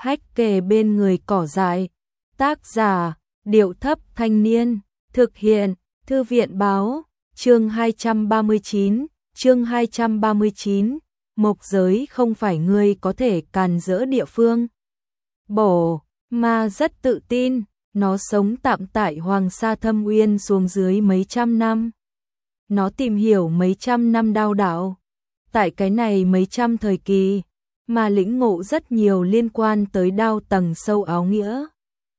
hách kề bên người cỏ dại. Tác giả, Điệu Thấp Thanh Niên, thực hiện, Thư viện Báo, chương 239, mộc giới không phải ngươi có thể càn rỡ địa phương. Bổ, ma rất tự tin, nó sống tạm tại Hoàng Sa Thâm Uyên xuống dưới mấy trăm năm. Nó tìm hiểu mấy trăm năm đao đạo. Tại cái này mấy trăm thời kỳ, mà lĩnh ngộ rất nhiều liên quan tới đao tầng sâu áo nghĩa.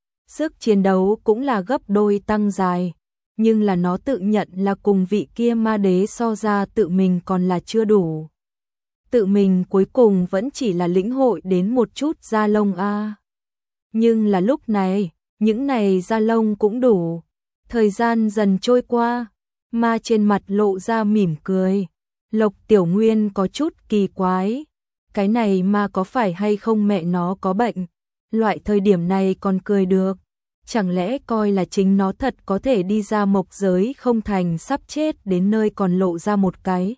Sức chiến đấu cũng là gấp đôi tăng dài, nhưng là nó tự nhận là cùng vị kia ma đế so ra tự mình còn là chưa đủ. Tự mình cuối cùng vẫn chỉ là lĩnh hội đến một chút da lông a. Nhưng là lúc này, những này da lông cũng đủ. Thời gian dần trôi qua, ma trên mặt lộ ra mỉm cười. Lộc Tiểu Nguyên có chút kỳ quái. Cái này ma có phải hay không mẹ nó có bệnh? Loại thời điểm này còn cười được. Chẳng lẽ coi là chính nó thật có thể đi ra mộc giới không thành sắp chết đến nơi còn lộ ra một cái.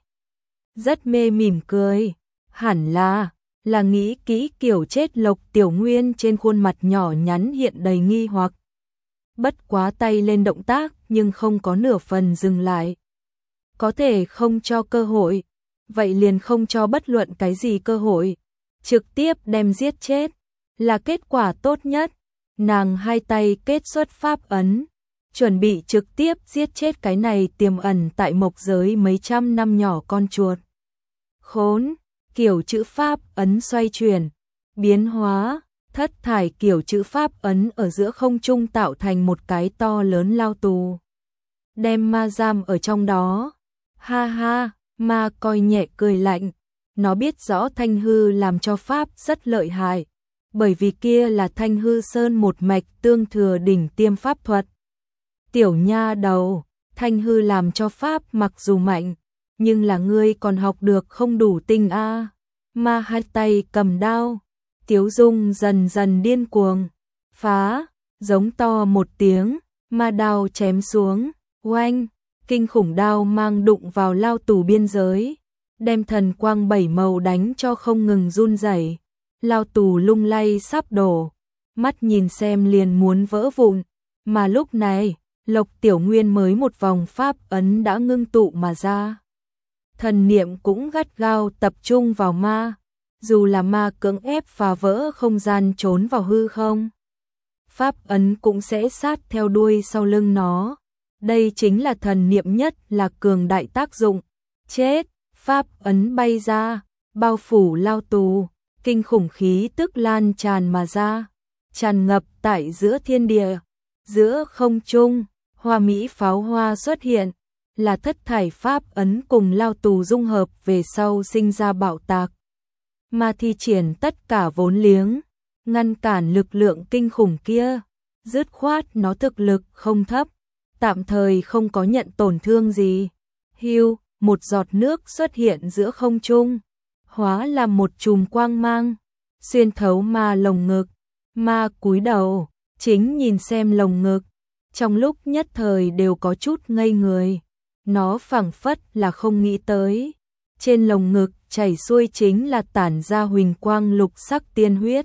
Rất mê mỉm cười. Hẳn là nghĩ kỹ kiểu chết. Lộc Tiểu Nguyên trên khuôn mặt nhỏ nhắn hiện đầy nghi hoặc. Bất quá tay lên động tác nhưng không có nửa phần dừng lại. Có thể không cho cơ hội, vậy liền không cho bất luận cái gì cơ hội. Trực tiếp đem giết chết là kết quả tốt nhất. Nàng hai tay kết xuất pháp ấn, chuẩn bị trực tiếp giết chết cái này tiềm ẩn tại mộc giới mấy trăm năm nhỏ con chuột. Khốn, kiểu chữ pháp ấn xoay chuyển, biến hóa, thất thải kiểu chữ pháp ấn ở giữa không trung tạo thành một cái to lớn lao tù. Đem ma giam ở trong đó. Ha ha, ma coi nhẹ cười lạnh. Nó biết rõ Thanh Hư làm cho pháp rất lợi hại. Bởi vì kia là Thanh Hư Sơn một mạch tương thừa đỉnh tiêm pháp thuật. Tiểu nha đầu, Thanh Hư làm cho pháp mặc dù mạnh, nhưng là ngươi còn học được không đủ tinh a. Ma hai tay cầm đao, Tiếu Dung dần dần điên cuồng. Phá, giống to một tiếng, ma đao chém xuống, oanh, kinh khủng đao mang đụng vào lao tù biên giới, đem thần quang bảy màu đánh cho không ngừng run rẩy. Lao tù lung lay sắp đổ, mắt nhìn xem liền muốn vỡ vụn, mà lúc này, Lộc Tiểu Nguyên mới một vòng pháp ấn đã ngưng tụ mà ra. Thần niệm cũng gắt gao tập trung vào ma, dù là ma cưỡng ép phá vỡ không gian trốn vào hư không. Pháp ấn cũng sẽ sát theo đuôi sau lưng nó. Đây chính là thần niệm nhất là cường đại tác dụng. Chết, pháp ấn bay ra, bao phủ lao tù. Kinh khủng khí tức lan tràn mà ra, tràn ngập tại giữa thiên địa, giữa không trung, hoa mỹ pháo hoa xuất hiện, là thất thải pháp ấn cùng lao tù dung hợp về sau sinh ra bạo tạc. Mà thi triển tất cả vốn liếng, ngăn cản lực lượng kinh khủng kia, dứt khoát nó thực lực không thấp, tạm thời không có nhận tổn thương gì. Hưu, một giọt nước xuất hiện giữa không trung. Hóa là một chùm quang mang, xuyên thấu ma lồng ngực. Ma cúi đầu, chính nhìn xem lồng ngực, trong lúc nhất thời đều có chút ngây người. Nó phảng phất là không nghĩ tới, trên lồng ngực chảy xuôi chính là tản ra huỳnh quang lục sắc tiên huyết.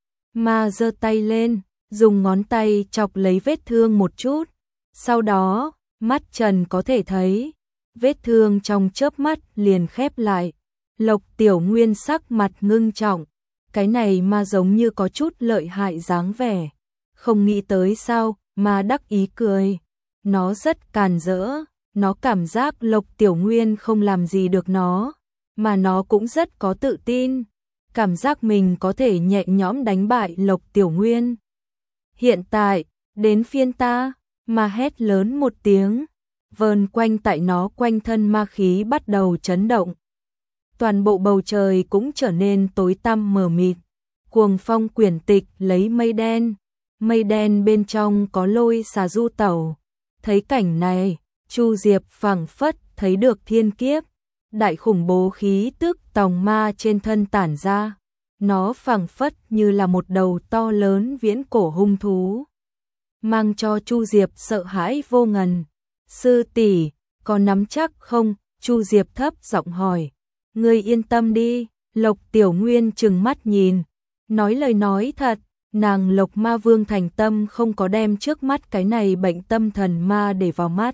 Ma giơ tay lên, dùng ngón tay chọc lấy vết thương một chút, sau đó, mắt trần có thể thấy, vết thương trong chớp mắt liền khép lại. Lộc Tiểu Nguyên sắc mặt ngưng trọng, cái này ma giống như có chút lợi hại dáng vẻ, không nghĩ tới sao, ma đắc ý cười, nó rất càn rỡ, nó cảm giác Lộc Tiểu Nguyên không làm gì được nó, mà nó cũng rất có tự tin, cảm giác mình có thể nhẹ nhõm đánh bại Lộc Tiểu Nguyên. Hiện tại, đến phiên ta, ma hét lớn một tiếng, vờn quanh tại nó quanh thân ma khí bắt đầu chấn động. Toàn bộ bầu trời cũng trở nên tối tăm mờ mịt, cuồng phong quyển tịch lấy mây đen bên trong có lôi xà du tẩu. Thấy cảnh này, Chu Diệp phảng phất thấy được thiên kiếp, đại khủng bố khí tức tòng ma trên thân tản ra, nó phảng phất như là một đầu to lớn viễn cổ hung thú, mang cho Chu Diệp sợ hãi vô ngần. Sư tỷ, có nắm chắc không? Chu Diệp thấp giọng hỏi. Ngươi yên tâm đi, Lộc Tiểu Nguyên trừng mắt nhìn, Nói lời nói thật, nàng Lộc Ma Vương thành tâm không có đem trước mắt cái này bệnh tâm thần ma để vào mắt.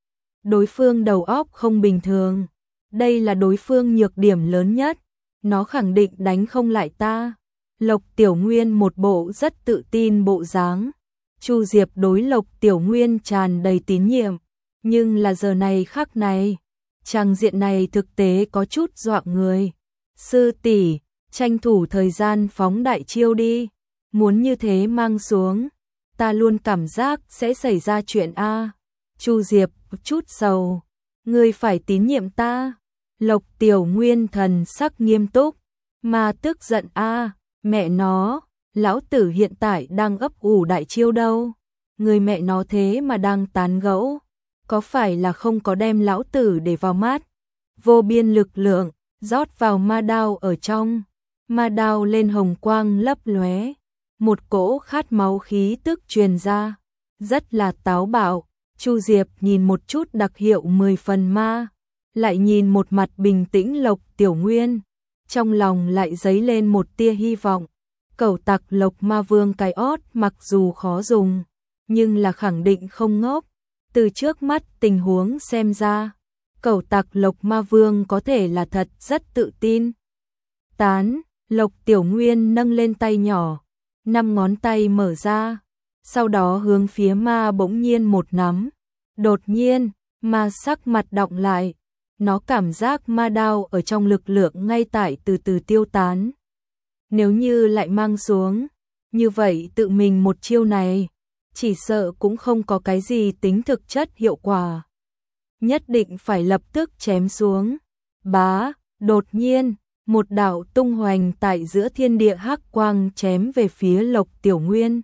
Đối phương đầu óc không bình thường, đây là đối phương nhược điểm lớn nhất, nó khẳng định đánh không lại ta. Lộc Tiểu Nguyên một bộ rất tự tin bộ dáng. Chu Diệp đối Lộc Tiểu Nguyên tràn đầy tín nhiệm, nhưng là giờ này khắc này, trang diện này thực tế có chút dọa người. Sư tỷ, tranh thủ thời gian phóng đại chiêu đi, muốn như thế mang xuống, ta luôn cảm giác sẽ xảy ra chuyện a. Chu Diệp chút sầu, ngươi phải tín nhiệm ta. Lộc Tiểu Nguyên thần sắc nghiêm túc, mà tức giận a, mẹ nó, lão tử hiện tại đang ấp ủ đại chiêu đâu, người mẹ nó thế mà đang tán gẫu, có phải là không có đem lão tử để vào mắt. Vô biên lực lượng rót vào ma đao ở trong, ma đao lên hồng quang lấp lóe, một cỗ khát máu khí tức truyền ra, rất là táo bạo. Chu Diệp nhìn một chút đặc hiệu 10 phần ma, lại nhìn một mặt bình tĩnh Lộc Tiểu Nguyên, trong lòng lại dấy lên một tia hy vọng. Cẩu tặc Lộc Ma Vương cái ót mặc dù khó dùng, nhưng là khẳng định không ngốc. Từ trước mắt tình huống xem ra, cẩu tặc Lộc Ma Vương có thể là thật rất tự tin. Tán, Lộc Tiểu Nguyên nâng lên tay nhỏ, 5 ngón tay mở ra, sau đó hướng phía ma bỗng nhiên một nắm. Đột nhiên, ma sắc mặt đọng lại, nó cảm giác ma đao ở trong lực lượng ngay tại từ từ tiêu tán. Nếu như lại mang xuống, như vậy tự mình một chiêu này, chỉ sợ cũng không có cái gì tính thực chất hiệu quả. Nhất định phải lập tức chém xuống. Bá, đột nhiên, một đạo tung hoành tại giữa thiên địa hắc quang chém về phía Lộc Tiểu Nguyên.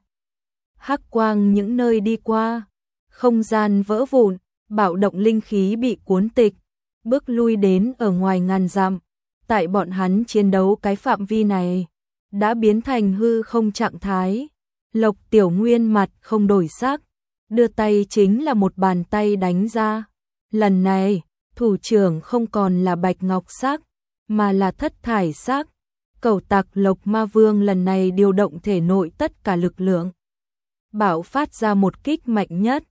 Hắc quang những nơi đi qua, không gian vỡ vụn, bạo động linh khí bị cuốn tịch, bước lui đến ở ngoài ngàn dặm. Tại bọn hắn chiến đấu cái phạm vi này, đã biến thành hư không trạng thái. Lộc Tiểu Nguyên mặt không đổi sắc, đưa tay chính là một bàn tay đánh ra. Lần này, thủ trưởng không còn là bạch ngọc sắc, mà là thất thải sắc. Cẩu tặc Lộc Ma Vương lần này điều động thể nội tất cả lực lượng, bạo phát ra một kích mạnh nhất.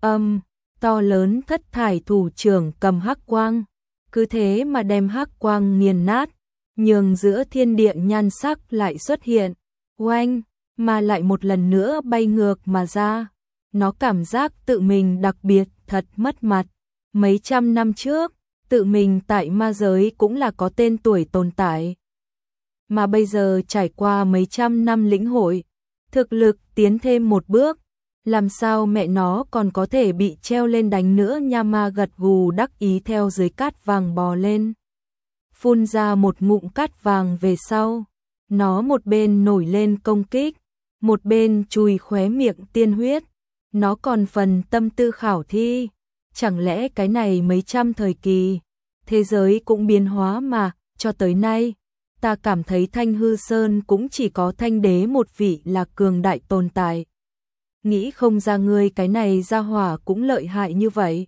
To lớn thất thải thủ trưởng cầm hắc quang, cứ thế mà đem hắc quang nghiền nát, nhường giữa thiên địa nhan sắc lại xuất hiện, oanh, mà lại một lần nữa bay ngược mà ra. Nó cảm giác tự mình đặc biệt thật mất mặt. Mấy trăm năm trước, tự mình tại ma giới cũng là có tên tuổi tồn tại. Mà bây giờ trải qua mấy trăm năm lĩnh hội, thực lực tiến thêm một bước, làm sao mẹ nó còn có thể bị treo lên đánh nữa nha. Ma gật gù đắc ý theo dưới cát vàng bò lên, phun ra một ngụm cát vàng về sau, nó một bên nổi lên công kích, một bên chùi khóe miệng tiên huyết. Nó còn phần tâm tư khảo thi, chẳng lẽ cái này mấy trăm thời kỳ, thế giới cũng biến hóa mà, cho tới nay, ta cảm thấy Thanh Hư Sơn cũng chỉ có Thanh Đế một vị là cường đại tồn tại. Nghĩ không ra ngươi cái này ra hỏa cũng lợi hại như vậy.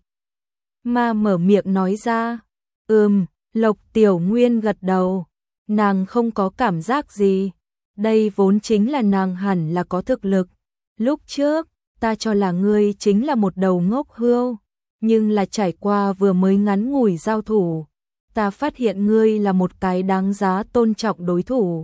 Ma mở miệng nói ra, Lộc Tiểu Nguyên gật đầu, nàng không có cảm giác gì, đây vốn chính là nàng hẳn là có thực lực. Lúc trước, ta cho là ngươi chính là một đầu ngốc hươu, nhưng là trải qua vừa mới ngắn ngủi giao thủ, ta phát hiện ngươi là một cái đáng giá tôn trọng đối thủ.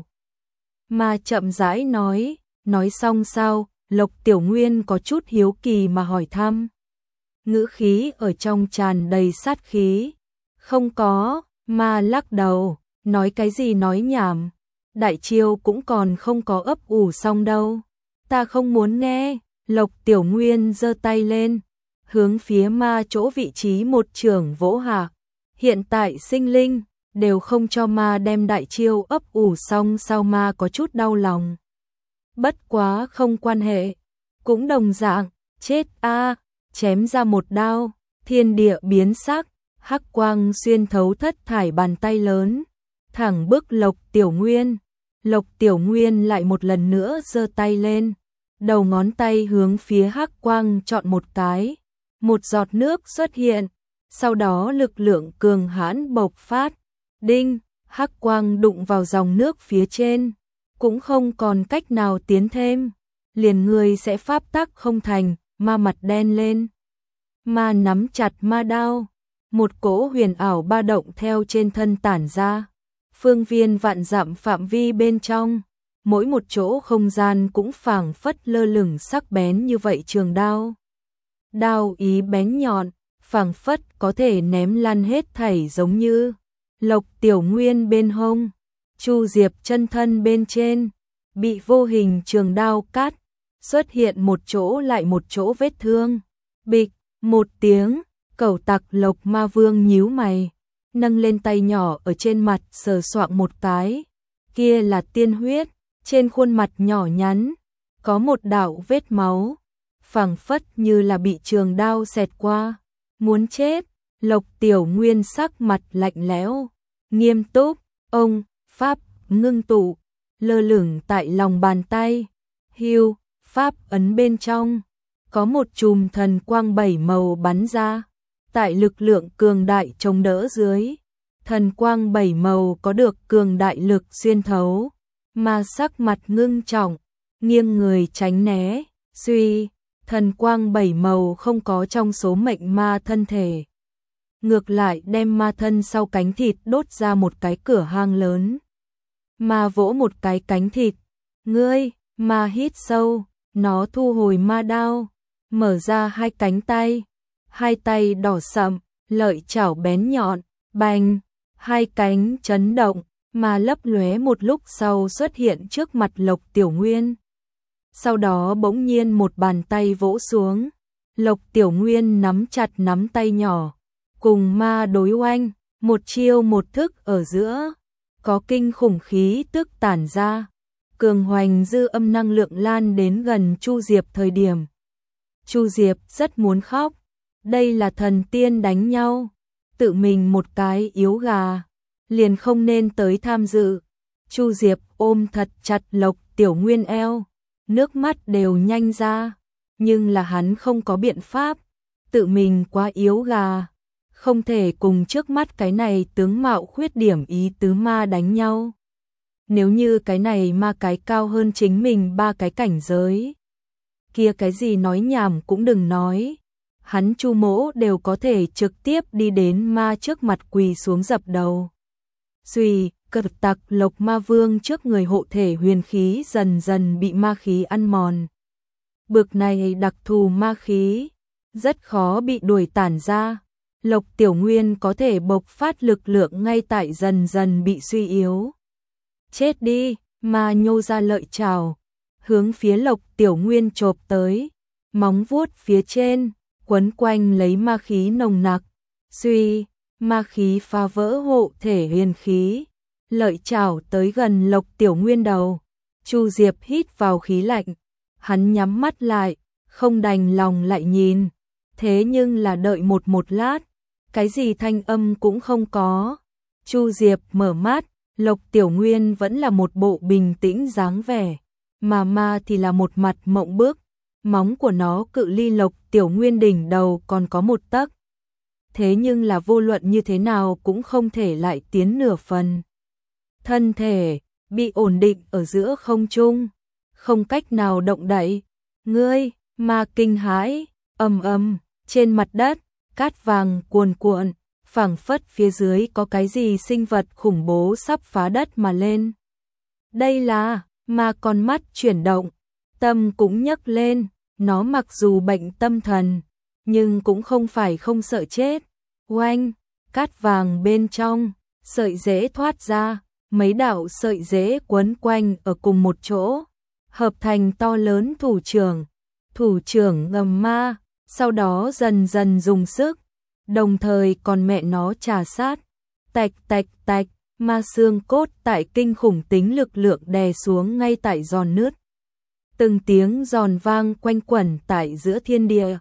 Mà chậm rãi nói xong sao, Lộc Tiểu Nguyên có chút hiếu kỳ mà hỏi thăm. Ngữ khí ở trong tràn đầy sát khí. Không có, ma lắc đầu, nói cái gì nói nhảm, đại chiêu cũng còn không có ấp ủ xong đâu. Ta không muốn nghe. Lộc Tiểu Nguyên giơ tay lên, hướng phía ma chỗ vị trí một chưởng vỗ hạ. Hiện tại sinh linh đều không cho ma đem đại chiêu ấp ủ xong sao. Ma có chút đau lòng. Bất quá không quan hệ, cũng đồng dạng, chết a, chém ra một đao, thiên địa biến sắc, hắc quang xuyên thấu thất thải bàn tay lớn, thẳng bức Lộc Tiểu Nguyên. Lộc Tiểu Nguyên lại một lần nữa giơ tay lên, đầu ngón tay hướng phía hắc quang chọn một cái, một giọt nước xuất hiện, sau đó lực lượng cường hãn bộc phát, đinh, hắc quang đụng vào dòng nước phía trên, cũng không còn cách nào tiến thêm, liền ngươi sẽ pháp tắc không thành, ma mặt đen lên. Ma nắm chặt ma đao, một cỗ huyền ảo ba động theo trên thân tản ra, phương viên vạn dặm phạm vi bên trong, mỗi một chỗ không gian cũng phảng phất lơ lửng sắc bén như vậy trường đao. Đao ý bén nhọn, phảng phất có thể ném lăn hết thảy giống như Lộc Tiểu Nguyên bên hông, Chu Diệp chân thân bên trên, bị vô hình trường đao cắt, xuất hiện một chỗ lại một chỗ vết thương. Bịch, một tiếng, Cẩu Tặc Lộc Ma Vương nhíu mày, nâng lên tay nhỏ ở trên mặt sờ soạng một cái. Kia là tiên huyết, trên khuôn mặt nhỏ nhắn, có một đạo vết máu, phảng phất như là bị trường đao xẹt qua. Muốn chết, Lộc Tiểu Nguyên sắc mặt lạnh lẽo, nghiêm túc, ông, pháp, ngưng tụ, lơ lửng tại lòng bàn tay. Hưu, pháp ấn bên trong, có một chùm thần quang 7 màu bắn ra, tại lực lượng cường đại chống đỡ dưới. Thần quang 7 màu có được cường đại lực xuyên thấu, mà sắc mặt ngưng trọng, nghiêng người tránh né, suy, thần quang 7 màu không có trong số mệnh ma thân thể. Ngược lại đem ma thân sau cánh thịt đốt ra một cái cửa hang lớn. Ma vỗ một cái cánh thịt, ngươi, ma hít sâu, nó thu hồi ma đao, mở ra hai cánh tay, hai tay đỏ sậm, lợi chảo bén nhọn, bành, hai cánh chấn động, mà lấp lóe một lúc sau xuất hiện trước mặt Lộc Tiểu Nguyên. Sau đó bỗng nhiên một bàn tay vỗ xuống, Lộc Tiểu Nguyên nắm chặt nắm tay nhỏ, cùng ma đối oanh, một chiêu một thức ở giữa, có kinh khủng khí tức tản ra, cường hoành dư âm năng lượng lan đến gần Chu Diệp thời điểm. Chu Diệp rất muốn khóc, đây là thần tiên đánh nhau, tự mình một cái yếu gà, liền không nên tới tham dự. Chu Diệp ôm thật chặt Lộc Tiểu Nguyên eo, nước mắt đều nhanh ra, nhưng là hắn không có biện pháp, tự mình quá yếu gà, không thể cùng trước mắt cái này tướng mạo khuyết điểm ý tứ ma đánh nhau. Nếu như cái này ma cái cao hơn chính mình 3 cái cảnh giới, kia cái gì nói nhảm cũng đừng nói, hắn Chu Mỗ đều có thể trực tiếp đi đến ma trước mặt quỳ xuống dập đầu. Suy, Cẩu Tặc Lộc Ma Vương trước người hộ thể huyền khí dần dần bị ma khí ăn mòn. Bực này đặc thù ma khí, rất khó bị đuổi tản ra. Lộc Tiểu Nguyên có thể bộc phát lực lượng ngay tại dần dần bị suy yếu. Chết đi, ma nhô ra lợi chảo, hướng phía Lộc Tiểu Nguyên chộp tới, móng vuốt phía trên, quấn quanh lấy ma khí nồng nặc. Suy, ma khí phá vỡ hộ thể huyền khí, lợi chảo tới gần Lộc Tiểu Nguyên đầu. Chu Diệp hít vào khí lạnh, hắn nhắm mắt lại, không đành lòng lại nhìn, thế nhưng là đợi một lát, cái gì thanh âm cũng không có. Chu Diệp mở mắt, Lộc Tiểu Nguyên vẫn là một bộ bình tĩnh dáng vẻ, mà ma thì là một mặt mộng bức, móng của nó cự ly Lộc Tiểu Nguyên đỉnh đầu còn có 1 tấc. Thế nhưng là vô luận như thế nào cũng không thể lại tiến nửa phần. Thân thể bị ổn định ở giữa không trung, không cách nào động đậy. Ngươi, ma kinh hãi, ầm ầm, trên mặt đất, cát vàng cuồn cuộn, phảng phất phía dưới có cái gì sinh vật khủng bố sắp phá đất mà lên. Đây là, ma con mắt chuyển động, tâm cũng nhấc lên, nó mặc dù bệnh tâm thần, nhưng cũng không phải không sợ chết. Oanh, cát vàng bên trong, sợi rễ thoát ra, mấy đạo sợi rễ quấn quanh ở cùng một chỗ, hợp thành to lớn thủ trưởng ngầm ma, sau đó dần dần dùng sức, đồng thời còn mẹ nó trà sát, tạch tạch tạch, ma xương cốt tại kinh khủng tính lực lượng đè xuống ngay tại giòn nứt. Từng tiếng giòn vang quanh quẩn tại giữa thiên địa.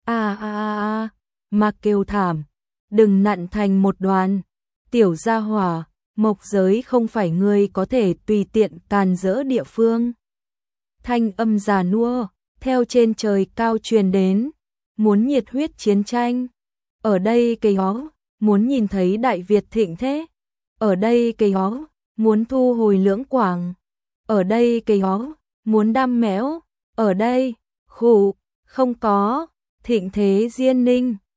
Ma kêu thảm, đừng nặn thành một đoàn, tiểu gia hỏa, mộc giới không phải ngươi có thể tùy tiện càn rỡ địa phương. Thanh âm già nua, theo trên trời cao truyền đến, muốn nhiệt huyết chiến tranh. Ở đây cây hó, muốn nhìn thấy Đại Việt thịnh thế. Ở đây cây hó, muốn thu hồi Lưỡng Quảng. ở đây cái ó, muốn đăm méo, ở đây, khụ, không có, Thịnh Thế Diên Ninh.